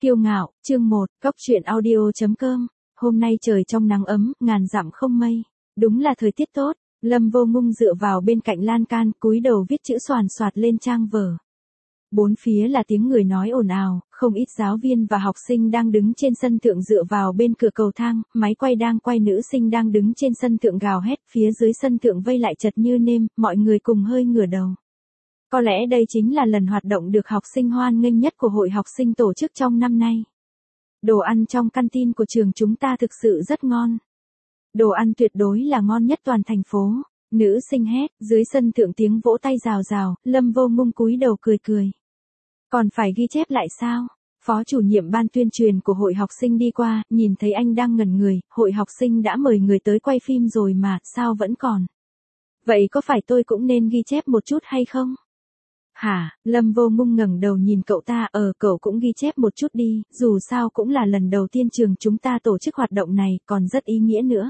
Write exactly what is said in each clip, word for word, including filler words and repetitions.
Kiêu ngạo, chương một, Góc truyện audio.com. Hôm nay trời trong nắng ấm, ngàn dặm không mây. Đúng là thời tiết tốt. Lâm Vô Ngung dựa vào bên cạnh lan can, cúi đầu viết chữ xoàn xoạt lên trang vở. Bốn phía là tiếng người nói ồn ào, không ít giáo viên và học sinh đang đứng trên sân thượng dựa vào bên cửa cầu thang, máy quay đang quay nữ sinh đang đứng trên sân thượng gào hét, phía dưới sân thượng vây lại chật như nêm, mọi người cùng hơi ngửa đầu. Có lẽ đây chính là lần hoạt động được học sinh hoan nghênh nhất của hội học sinh tổ chức trong năm nay. Đồ ăn trong canteen của trường chúng ta thực sự rất ngon. Đồ ăn tuyệt đối là ngon nhất toàn thành phố. Nữ sinh hét, dưới sân thượng tiếng vỗ tay rào rào, Lâm Vô Ngung cúi đầu cười cười. Còn phải ghi chép lại sao? Phó chủ nhiệm ban tuyên truyền của hội học sinh đi qua, nhìn thấy anh đang ngẩn người, hội học sinh đã mời người tới quay phim rồi mà, sao vẫn còn? Vậy có phải tôi cũng nên ghi chép một chút hay không? Hả, Lâm Vô Ngung ngẩng đầu nhìn cậu ta, ờ cậu cũng ghi chép một chút đi, dù sao cũng là lần đầu tiên trường chúng ta tổ chức hoạt động này, còn rất ý nghĩa nữa.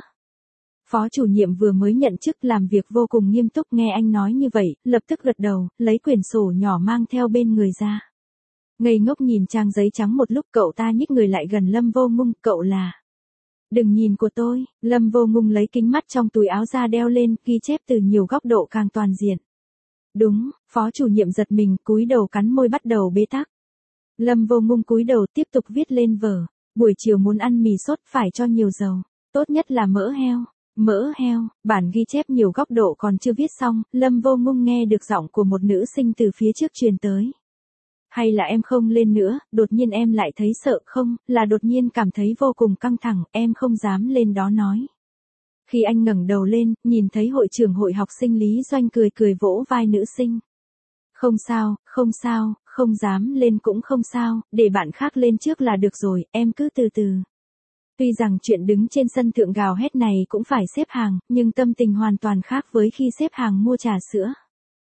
Phó chủ nhiệm vừa mới nhận chức làm việc vô cùng nghiêm túc, nghe anh nói như vậy, lập tức gật đầu, lấy quyển sổ nhỏ mang theo bên người ra. Ngây ngốc nhìn trang giấy trắng một lúc, cậu ta nhích người lại gần Lâm Vô Ngung, cậu là... Đừng nhìn của tôi, Lâm Vô Ngung lấy kính mắt trong túi áo ra đeo lên, ghi chép từ nhiều góc độ càng toàn diện. Đúng, phó chủ nhiệm giật mình, cúi đầu cắn môi bắt đầu bế tắc. Lâm Vô Ngung cúi đầu tiếp tục viết lên vở. Buổi chiều muốn ăn mì sốt phải cho nhiều dầu, tốt nhất là mỡ heo. Mỡ heo, bản ghi chép nhiều góc độ còn chưa viết xong, Lâm Vô Ngung nghe được giọng của một nữ sinh từ phía trước truyền tới. Hay là em không lên nữa, đột nhiên em lại thấy sợ, không, là đột nhiên cảm thấy vô cùng căng thẳng, em không dám lên đó nói. Khi anh ngẩng đầu lên, nhìn thấy hội trưởng hội học sinh Lý Doanh cười cười vỗ vai nữ sinh. Không sao, không sao, không dám lên cũng không sao, để bạn khác lên trước là được rồi, em cứ từ từ. Tuy rằng chuyện đứng trên sân thượng gào hét này cũng phải xếp hàng, nhưng tâm tình hoàn toàn khác với khi xếp hàng mua trà sữa.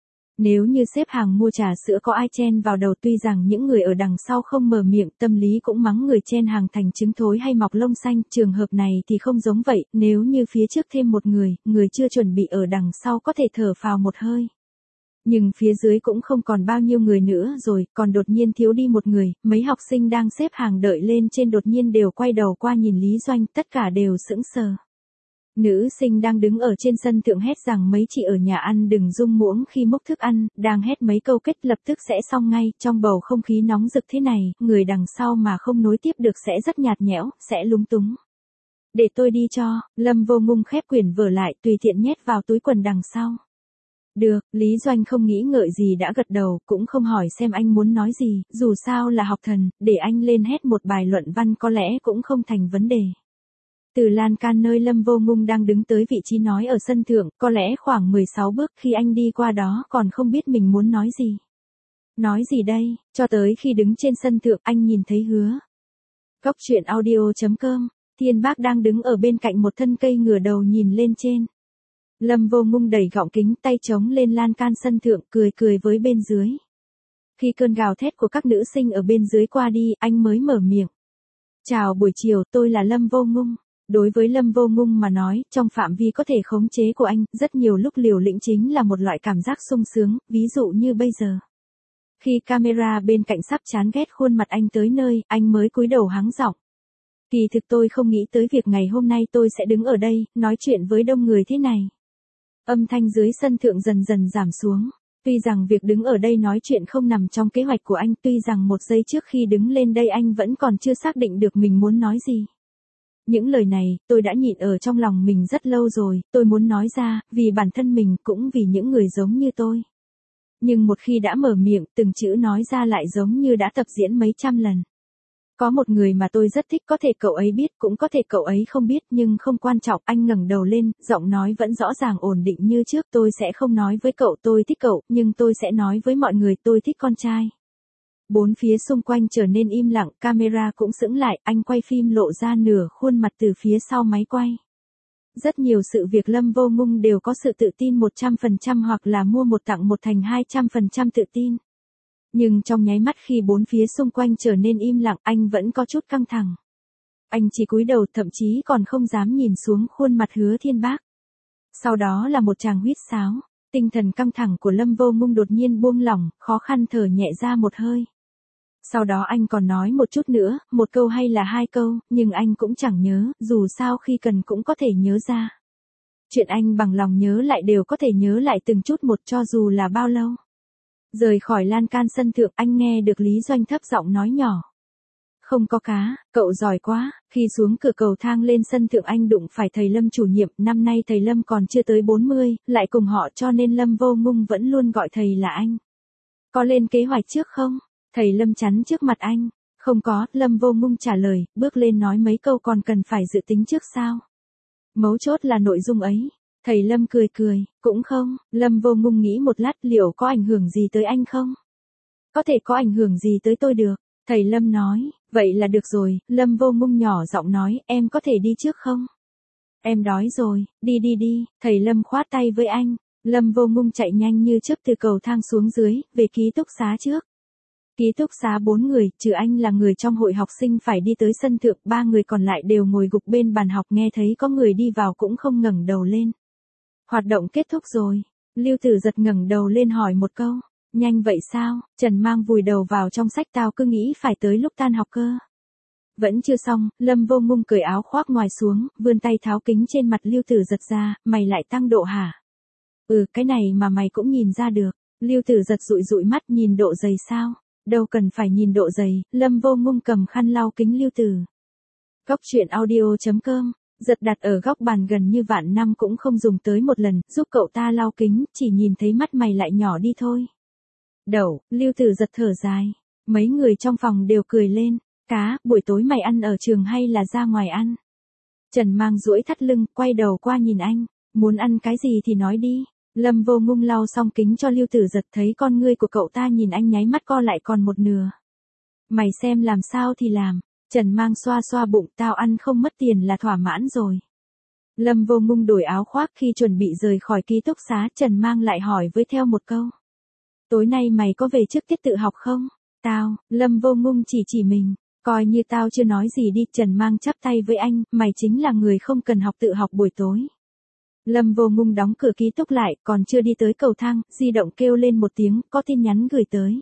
Nếu như xếp hàng mua trà sữa có ai chen vào đầu, tuy rằng những người ở đằng sau không mở miệng, tâm lý cũng mắng người chen hàng thành trứng thối hay mọc lông xanh, trường hợp này thì không giống vậy, nếu như phía trước thêm một người, người chưa chuẩn bị ở đằng sau có thể thở phào một hơi. Nhưng phía dưới cũng không còn bao nhiêu người nữa rồi, còn đột nhiên thiếu đi một người, mấy học sinh đang xếp hàng đợi lên trên đột nhiên đều quay đầu qua nhìn Lý Doanh, tất cả đều sững sờ. Nữ sinh đang đứng ở trên sân thượng hét rằng mấy chị ở nhà ăn đừng rung muỗng khi múc thức ăn, đang hét mấy câu kết lập tức sẽ xong ngay, trong bầu không khí nóng rực thế này, người đằng sau mà không nối tiếp được sẽ rất nhạt nhẽo, sẽ lúng túng. Để tôi đi cho, Lâm Vô Ngung khép quyển vở lại tùy tiện nhét vào túi quần đằng sau. Được, Lý Doanh không nghĩ ngợi gì đã gật đầu, cũng không hỏi xem anh muốn nói gì, dù sao là học thần, để anh lên hét một bài luận văn có lẽ cũng không thành vấn đề. Từ lan can nơi Lâm Vô Ngung đang đứng tới vị trí nói ở sân thượng, có lẽ khoảng mười sáu bước, khi anh đi qua đó còn không biết mình muốn nói gì. Nói gì đây, cho tới khi đứng trên sân thượng anh nhìn thấy Hứa. Góc truyện audio.com, Thiên Bác đang đứng ở bên cạnh một thân cây ngửa đầu nhìn lên trên. Lâm Vô Ngung đẩy gọng kính, tay chống lên lan can sân thượng, cười cười với bên dưới. Khi cơn gào thét của các nữ sinh ở bên dưới qua đi, anh mới mở miệng. Chào buổi chiều, tôi là Lâm Vô Ngung. Đối với Lâm Vô Ngung mà nói, trong phạm vi có thể khống chế của anh, rất nhiều lúc liều lĩnh chính là một loại cảm giác sung sướng, ví dụ như bây giờ. Khi camera bên cạnh sắp chán ghét khuôn mặt anh tới nơi, anh mới cúi đầu hắng giọng. Kỳ thực tôi không nghĩ tới việc ngày hôm nay tôi sẽ đứng ở đây, nói chuyện với đông người thế này. Âm thanh dưới sân thượng dần dần giảm xuống. Tuy rằng việc đứng ở đây nói chuyện không nằm trong kế hoạch của anh, tuy rằng một giây trước khi đứng lên đây anh vẫn còn chưa xác định được mình muốn nói gì. Những lời này, tôi đã nhịn ở trong lòng mình rất lâu rồi, tôi muốn nói ra, vì bản thân mình, cũng vì những người giống như tôi. Nhưng một khi đã mở miệng, từng chữ nói ra lại giống như đã tập diễn mấy trăm lần. Có một người mà tôi rất thích, có thể cậu ấy biết, cũng có thể cậu ấy không biết, nhưng không quan trọng. Anh ngẩng đầu lên, giọng nói vẫn rõ ràng ổn định như trước, tôi sẽ không nói với cậu tôi thích cậu, nhưng tôi sẽ nói với mọi người tôi thích con trai. Bốn phía xung quanh trở nên im lặng, camera cũng sững lại, anh quay phim lộ ra nửa khuôn mặt từ phía sau máy quay. Rất nhiều sự việc Lâm Vô Ngung đều có sự tự tin một trăm phần trăm hoặc là mua một tặng một thành hai trăm phần trăm tự tin. Nhưng trong nháy mắt khi bốn phía xung quanh trở nên im lặng, anh vẫn có chút căng thẳng. Anh chỉ cúi đầu, thậm chí còn không dám nhìn xuống khuôn mặt Hứa Thiên Bác. Sau đó là một tràng huýt sáo, tinh thần căng thẳng của Lâm Vô Ngung đột nhiên buông lỏng, khó khăn thở nhẹ ra một hơi. Sau đó anh còn nói một chút nữa, một câu hay là hai câu, nhưng anh cũng chẳng nhớ, dù sao khi cần cũng có thể nhớ ra. Chuyện anh bằng lòng nhớ lại đều có thể nhớ lại từng chút một cho dù là bao lâu. Rời khỏi lan can sân thượng anh nghe được Lý Doanh thấp giọng nói nhỏ. Không có cá, cậu giỏi quá, khi xuống cửa cầu thang lên sân thượng anh đụng phải thầy Lâm chủ nhiệm, năm nay thầy Lâm còn chưa tới bốn mươi, lại cùng họ cho nên Lâm Vô Ngung vẫn luôn gọi thầy là anh. Có lên kế hoạch trước không? Thầy Lâm chắn trước mặt anh. Không có, Lâm Vô Ngung trả lời, bước lên nói mấy câu còn cần phải dự tính trước sao? Mấu chốt là nội dung ấy. Thầy Lâm cười cười, cũng không, Lâm Vô Ngung nghĩ một lát liệu có ảnh hưởng gì tới anh không? Có thể có ảnh hưởng gì tới tôi được? Thầy Lâm nói, vậy là được rồi, Lâm Vô Ngung nhỏ giọng nói, em có thể đi trước không? Em đói rồi, đi đi đi, thầy Lâm khoát tay với anh. Lâm Vô Ngung chạy nhanh như chớp từ cầu thang xuống dưới, về ký túc xá trước. Ký túc xá bốn người, trừ anh là người trong hội học sinh phải đi tới sân thượng, ba người còn lại đều ngồi gục bên bàn học nghe thấy có người đi vào cũng không ngẩng đầu lên. Hoạt động kết thúc rồi, Lưu Tử Giật ngẩng đầu lên hỏi một câu, nhanh vậy sao? Trần Mang vùi đầu vào trong sách tao cứ nghĩ phải tới lúc tan học cơ. Vẫn chưa xong, Lâm Vô Ngung cởi áo khoác ngoài xuống, vươn tay tháo kính trên mặt Lưu Tử Giật ra, mày lại tăng độ hả? Ừ, cái này mà mày cũng nhìn ra được. Lưu Tử Giật dụi dụi mắt nhìn độ dày sao? Đâu cần phải nhìn độ dày, Lâm Vô Ngung cầm khăn lau kính Lưu Tử. Góc truyện audio chấm com, Giật đặt ở góc bàn gần như vạn năm cũng không dùng tới một lần, giúp cậu ta lau kính, chỉ nhìn thấy mắt mày lại nhỏ đi thôi. Đậu, Lưu Tử Giật thở dài. Mấy người trong phòng đều cười lên. Cá, buổi tối mày ăn ở trường hay là ra ngoài ăn? Trần Mang duỗi thắt lưng, quay đầu qua nhìn anh. Muốn ăn cái gì thì nói đi. Lâm Vô Ngung lau xong kính cho Lưu Tử Giật thấy con ngươi của cậu ta nhìn anh nháy mắt co lại còn một nửa. Mày xem làm sao thì làm. Trần Mang xoa xoa bụng, tao ăn không mất tiền là thỏa mãn rồi. Lâm Vô Ngung đổi áo khoác khi chuẩn bị rời khỏi ký túc xá, Trần Mang lại hỏi với theo một câu. Tối nay mày có về trước tiết tự học không? Tao, Lâm Vô Ngung chỉ chỉ mình. Coi như tao chưa nói gì đi, Trần Mang chắp tay với anh, mày chính là người không cần học tự học buổi tối. Lâm Vô Ngung đóng cửa ký túc lại, còn chưa đi tới cầu thang, di động kêu lên một tiếng, có tin nhắn gửi tới.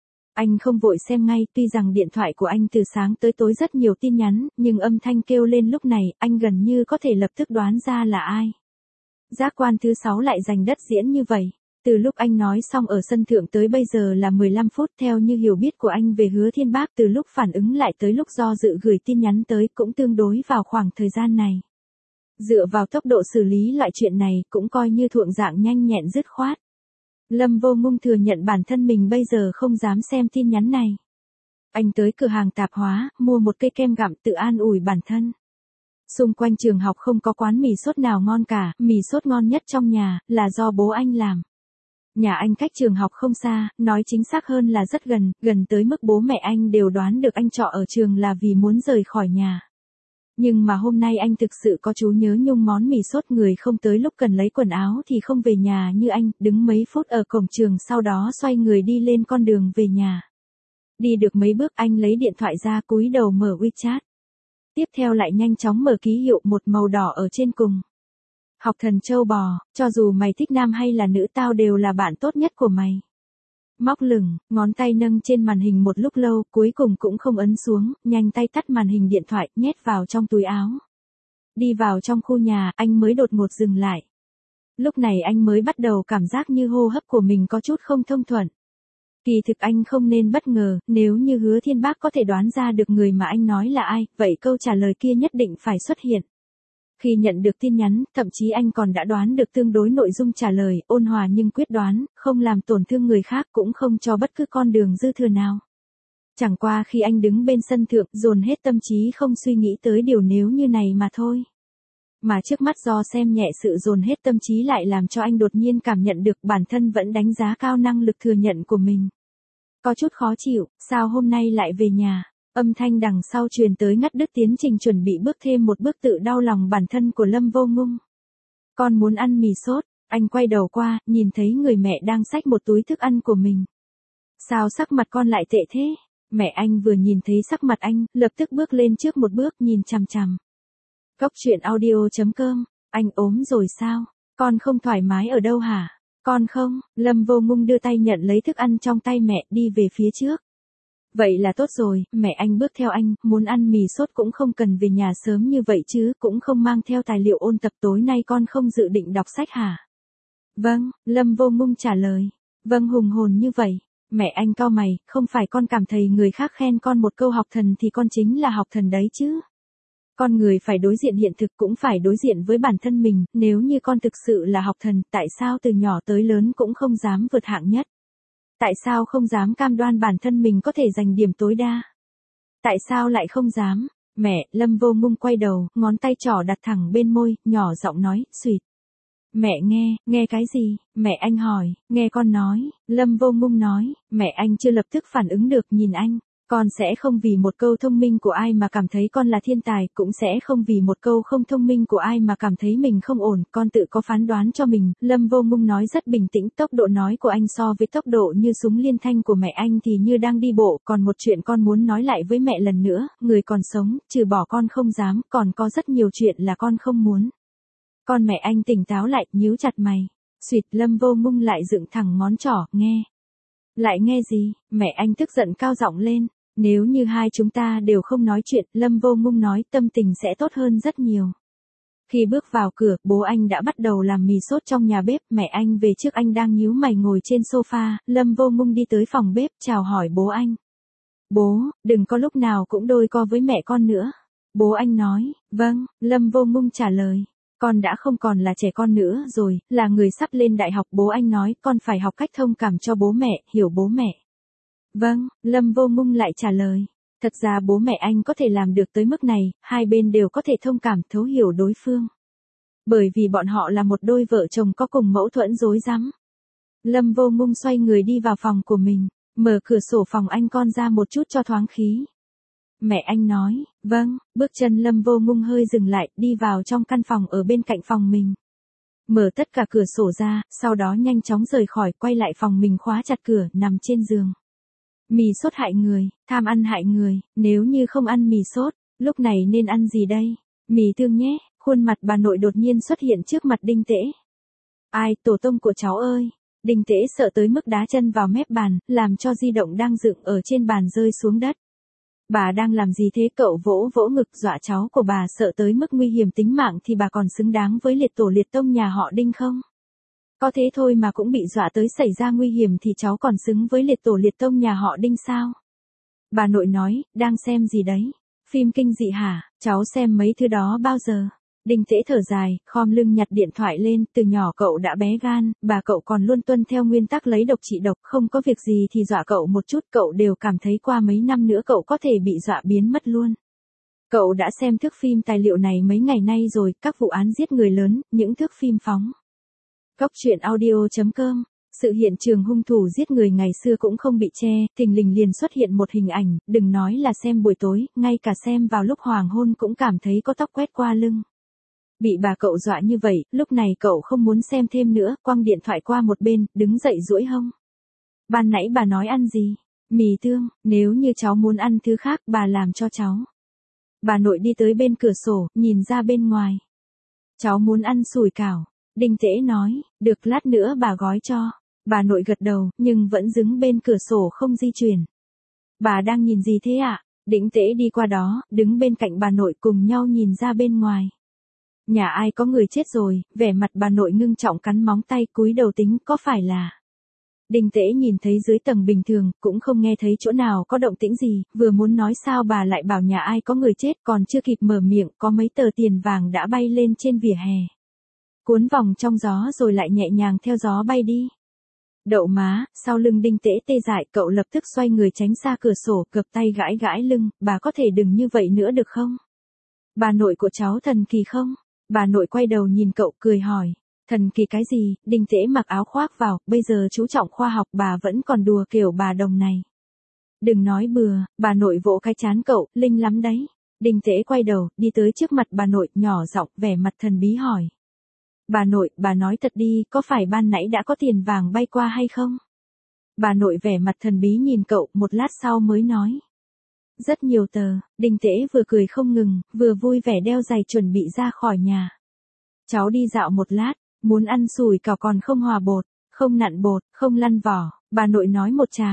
Anh không vội xem ngay, tuy rằng điện thoại của anh từ sáng tới tối rất nhiều tin nhắn, nhưng âm thanh kêu lên lúc này, anh gần như có thể lập tức đoán ra là ai. Giác quan thứ sáu lại giành đất diễn như vậy. Từ lúc anh nói xong ở sân thượng tới bây giờ là mười lăm phút, theo như hiểu biết của anh về Hứa Thiên Bác, từ lúc phản ứng lại tới lúc do dự gửi tin nhắn tới cũng tương đối vào khoảng thời gian này. Dựa vào tốc độ xử lý loại chuyện này cũng coi như thuận dạng nhanh nhẹn dứt khoát. Lâm Vô Ngung thừa nhận bản thân mình bây giờ không dám xem tin nhắn này. Anh tới cửa hàng tạp hóa, mua một cây kem gặm tự an ủi bản thân. Xung quanh trường học không có quán mì sốt nào ngon cả, mì sốt ngon nhất trong nhà, là do bố anh làm. Nhà anh cách trường học không xa, nói chính xác hơn là rất gần, gần tới mức bố mẹ anh đều đoán được anh trọ ở trường là vì muốn rời khỏi nhà. Nhưng mà hôm nay anh thực sự có chú nhớ nhung món mì sốt, người không tới lúc cần lấy quần áo thì không về nhà như anh, đứng mấy phút ở cổng trường sau đó xoay người đi lên con đường về nhà. Đi được mấy bước anh lấy điện thoại ra cúi đầu mở WeChat. Tiếp theo lại nhanh chóng mở ký hiệu một màu đỏ ở trên cùng. Học thần châu bò, cho dù mày thích nam hay là nữ tao đều là bạn tốt nhất của mày. Móc lửng, ngón tay nâng trên màn hình một lúc lâu, cuối cùng cũng không ấn xuống, nhanh tay tắt màn hình điện thoại, nhét vào trong túi áo. Đi vào trong khu nhà, anh mới đột ngột dừng lại. Lúc này anh mới bắt đầu cảm giác như hô hấp của mình có chút không thông thuận. Kỳ thực anh không nên bất ngờ, nếu như Hứa Thiên Bác có thể đoán ra được người mà anh nói là ai, vậy câu trả lời kia nhất định phải xuất hiện. Khi nhận được tin nhắn, thậm chí anh còn đã đoán được tương đối nội dung trả lời, ôn hòa nhưng quyết đoán, không làm tổn thương người khác cũng không cho bất cứ con đường dư thừa nào. Chẳng qua khi anh đứng bên sân thượng, dồn hết tâm trí không suy nghĩ tới điều nếu như này mà thôi. Mà trước mắt do xem nhẹ sự dồn hết tâm trí lại làm cho anh đột nhiên cảm nhận được bản thân vẫn đánh giá cao năng lực thừa nhận của mình. Có chút khó chịu, sao hôm nay lại về nhà? Âm thanh đằng sau truyền tới ngắt đứt tiến trình chuẩn bị bước thêm một bước tự đau lòng bản thân của Lâm Vô Ngung. Con muốn ăn mì sốt, anh quay đầu qua, nhìn thấy người mẹ đang xách một túi thức ăn của mình. Sao sắc mặt con lại tệ thế? Mẹ anh vừa nhìn thấy sắc mặt anh, lập tức bước lên trước một bước nhìn chằm chằm. Góc truyện audio chấm com, anh ốm rồi sao? Con không thoải mái ở đâu hả? Con không, Lâm Vô Ngung đưa tay nhận lấy thức ăn trong tay mẹ đi về phía trước. Vậy là tốt rồi, mẹ anh bước theo anh, muốn ăn mì sốt cũng không cần về nhà sớm như vậy chứ, cũng không mang theo tài liệu ôn tập tối nay con không dự định đọc sách hả? Vâng, Lâm Vô Ngung trả lời. Vâng hùng hồn như vậy. Mẹ anh cau mày, không phải con cảm thấy người khác khen con một câu học thần thì con chính là học thần đấy chứ. Con người phải đối diện hiện thực cũng phải đối diện với bản thân mình, nếu như con thực sự là học thần, tại sao từ nhỏ tới lớn cũng không dám vượt hạng nhất? Tại sao không dám cam đoan bản thân mình có thể giành điểm tối đa? Tại sao lại không dám? Mẹ, Lâm Vô Ngung quay đầu, ngón tay trỏ đặt thẳng bên môi, nhỏ giọng nói, suýt. Mẹ nghe, nghe cái gì? Mẹ anh hỏi, nghe con nói, Lâm Vô Ngung nói, mẹ anh chưa lập tức phản ứng được nhìn anh. Con sẽ không vì một câu thông minh của ai mà cảm thấy con là thiên tài, cũng sẽ không vì một câu không thông minh của ai mà cảm thấy mình không ổn, con tự có phán đoán cho mình. Lâm Vô Ngung nói rất bình tĩnh, tốc độ nói của anh so với tốc độ như súng liên thanh của mẹ anh thì như đang đi bộ, còn một chuyện con muốn nói lại với mẹ lần nữa, người còn sống, trừ bỏ con không dám, còn có rất nhiều chuyện là con không muốn. Con mẹ anh tỉnh táo lại, nhíu chặt mày. Xuyệt, Lâm Vô Ngung lại dựng thẳng ngón trỏ, nghe. Lại nghe gì? Mẹ anh tức giận cao giọng lên. Nếu như hai chúng ta đều không nói chuyện, Lâm Vô Ngung nói, tâm tình sẽ tốt hơn rất nhiều. Khi bước vào cửa, bố anh đã bắt đầu làm mì sốt trong nhà bếp, mẹ anh về trước anh đang nhíu mày ngồi trên sofa, Lâm Vô Ngung đi tới phòng bếp, chào hỏi bố anh. Bố, đừng có lúc nào cũng đôi co với mẹ con nữa. Bố anh nói, vâng, Lâm Vô Ngung trả lời. Con đã không còn là trẻ con nữa rồi, là người sắp lên đại học. Bố anh nói, con phải học cách thông cảm cho bố mẹ, hiểu bố mẹ. Vâng, Lâm Vô Ngung lại trả lời. Thật ra bố mẹ anh có thể làm được tới mức này, hai bên đều có thể thông cảm, thấu hiểu đối phương. Bởi vì bọn họ là một đôi vợ chồng có cùng mâu thuẫn rối rắm. Lâm Vô Ngung xoay người đi vào phòng của mình, mở cửa sổ phòng anh con ra một chút cho thoáng khí. Mẹ anh nói, vâng, bước chân Lâm Vô Ngung hơi dừng lại, đi vào trong căn phòng ở bên cạnh phòng mình. Mở tất cả cửa sổ ra, sau đó nhanh chóng rời khỏi, quay lại phòng mình khóa chặt cửa, nằm trên giường. Mì sốt hại người, tham ăn hại người, nếu như không ăn mì sốt, lúc này nên ăn gì đây? Mì tương nhé, khuôn mặt bà nội đột nhiên xuất hiện trước mặt Đinh Tễ. Ai, tổ tông của cháu ơi? Đinh Tễ sợ tới mức đá chân vào mép bàn, làm cho di động đang dựng ở trên bàn rơi xuống đất. Bà đang làm gì thế? Cậu vỗ vỗ ngực, dọa cháu của bà sợ tới mức nguy hiểm tính mạng thì bà còn xứng đáng với liệt tổ liệt tông nhà họ Đinh không? Có thế thôi mà cũng bị dọa tới xảy ra nguy hiểm thì cháu còn xứng với liệt tổ liệt tông nhà họ Đinh sao? Bà nội nói, đang xem gì đấy? Phim kinh dị hả? Cháu xem mấy thứ đó bao giờ? Đinh Tễ thở dài, khom lưng nhặt điện thoại lên, từ nhỏ cậu đã bé gan, bà cậu còn luôn tuân theo nguyên tắc lấy độc trị độc, không có việc gì thì dọa cậu một chút, cậu đều cảm thấy qua mấy năm nữa cậu có thể bị dọa biến mất luôn. Cậu đã xem thước phim tài liệu này mấy ngày nay rồi, các vụ án giết người lớn, những thước phim phóng. Góc truyện audio chấm com. Sự hiện trường hung thủ giết người ngày xưa cũng không bị che, thình lình liền xuất hiện một hình ảnh, đừng nói là xem buổi tối, ngay cả xem vào lúc hoàng hôn cũng cảm thấy có tóc quét qua lưng. Bị bà cậu dọa như vậy, lúc này cậu không muốn xem thêm nữa, quăng điện thoại qua một bên, đứng dậy duỗi hông. Ban nãy bà nói ăn gì? Mì tương, nếu như cháu muốn ăn thứ khác, bà làm cho cháu. Bà nội đi tới bên cửa sổ, nhìn ra bên ngoài. Cháu muốn ăn sủi cảo. Đinh Tễ nói, được lát nữa bà gói cho. Bà nội gật đầu, nhưng vẫn đứng bên cửa sổ không di chuyển. Bà đang nhìn gì thế ạ? À? Đinh Tễ đi qua đó, đứng bên cạnh bà nội cùng nhau nhìn ra bên ngoài. Nhà ai có người chết rồi, vẻ mặt bà nội ngưng trọng cắn móng tay cúi đầu tính có phải là. Đinh Tễ nhìn thấy dưới tầng bình thường, cũng không nghe thấy chỗ nào có động tĩnh gì, vừa muốn nói sao bà lại bảo nhà ai có người chết còn chưa kịp mở miệng, có mấy tờ tiền vàng đã bay lên trên vỉa hè. Cuốn vòng trong gió rồi lại nhẹ nhàng theo gió bay đi. Đậu má, sau lưng Đinh Tễ tê dại, cậu lập tức xoay người tránh xa cửa sổ, gập tay gãi gãi lưng, bà có thể đừng như vậy nữa được không? Bà nội của cháu thần kỳ không? Bà nội quay đầu nhìn cậu cười hỏi, thần kỳ cái gì? Đinh Tễ mặc áo khoác vào, bây giờ chú trọng khoa học bà vẫn còn đùa kiểu bà đồng này. Đừng nói bừa, bà nội vỗ cái chán cậu, linh lắm đấy. Đinh Tễ quay đầu, đi tới trước mặt bà nội, nhỏ giọng, vẻ mặt thần bí hỏi. Bà nội, bà nói thật đi, có phải ban nãy đã có tiền vàng bay qua hay không? Bà nội vẻ mặt thần bí nhìn cậu, một lát sau mới nói. Rất nhiều tờ. Đinh Tễ vừa cười không ngừng, vừa vui vẻ đeo giày chuẩn bị ra khỏi nhà. Cháu đi dạo một lát, muốn ăn sủi cảo còn không hòa bột, không nặn bột, không lăn vỏ, bà nội nói một tràng.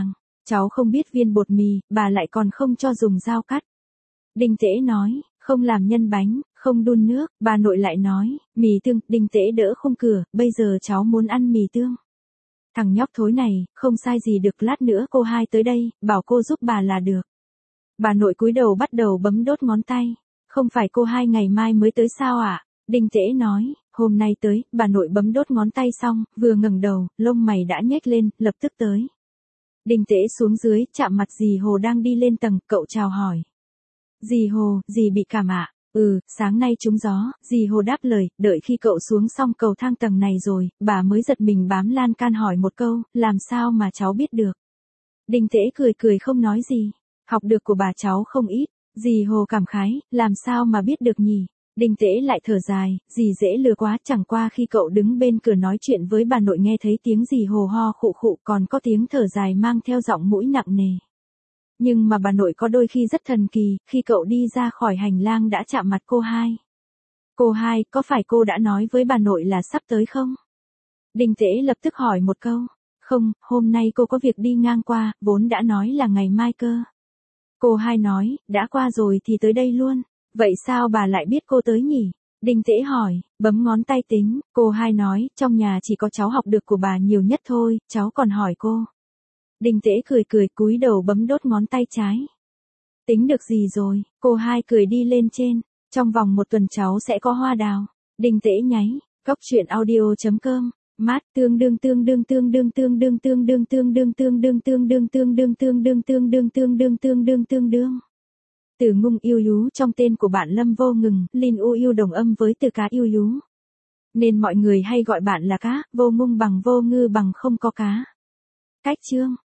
Cháu không biết viên bột mì, bà lại còn không cho dùng dao cắt. Đinh Tễ nói, không làm nhân bánh, không đun nước, bà nội lại nói, mì tương, Đinh Tễ đỡ khung cửa, bây giờ cháu muốn ăn mì tương. Thằng nhóc thối này, không sai gì được, lát nữa cô hai tới đây, bảo cô giúp bà là được. Bà nội cúi đầu bắt đầu bấm đốt ngón tay. Không phải cô hai ngày mai mới tới sao ạ? À? Đinh Tễ nói, hôm nay tới, bà nội bấm đốt ngón tay xong, vừa ngẩng đầu, lông mày đã nhếch lên, lập tức tới. Đinh Tễ xuống dưới, chạm mặt dì Hồ đang đi lên tầng, cậu chào hỏi. Dì Hồ, dì bị cảm ạ? À? Ừ, sáng nay trúng gió, dì Hồ đáp lời, đợi khi cậu xuống xong cầu thang tầng này rồi, bà mới giật mình bám lan can hỏi một câu, làm sao mà cháu biết được? Đinh Tễ cười cười không nói gì, học được của bà cháu không ít, dì Hồ cảm khái, làm sao mà biết được nhỉ? Đinh Tễ lại thở dài, dì dễ lừa quá, chẳng qua khi cậu đứng bên cửa nói chuyện với bà nội nghe thấy tiếng dì Hồ ho khụ khụ, còn có tiếng thở dài mang theo giọng mũi nặng nề. Nhưng mà bà nội có đôi khi rất thần kỳ, khi cậu đi ra khỏi hành lang đã chạm mặt cô hai. Cô hai, có phải cô đã nói với bà nội là sắp tới không? Đinh Tễ lập tức hỏi một câu. Không, hôm nay cô có việc đi ngang qua, vốn đã nói là ngày mai cơ. Cô hai nói, đã qua rồi thì tới đây luôn. Vậy sao bà lại biết cô tới nhỉ? Đinh Tễ hỏi, bấm ngón tay tính, cô hai nói, trong nhà chỉ có cháu học được của bà nhiều nhất thôi, cháu còn hỏi cô. Đinh Tễ cười cười cúi đầu bấm đốt ngón tay trái. Tính được gì rồi, cô hai cười đi lên trên, trong vòng một tuần cháu sẽ có hoa đào. Đinh Tễ nháy, cốc truyện audio chấm com. Mát tương đương tương đương tương đương tương đương tương đương tương đương tương đương tương đương tương đương tương đương tương đương tương đương tương đương tương đương. Từ ngung yêu dú trong tên của bạn Lâm Vô Ngừng, Linh u yêu đồng âm với từ cá yêu dú. Nên mọi người hay gọi bạn là cá, vô ngung bằng vô ngư bằng không có cá. Cách chương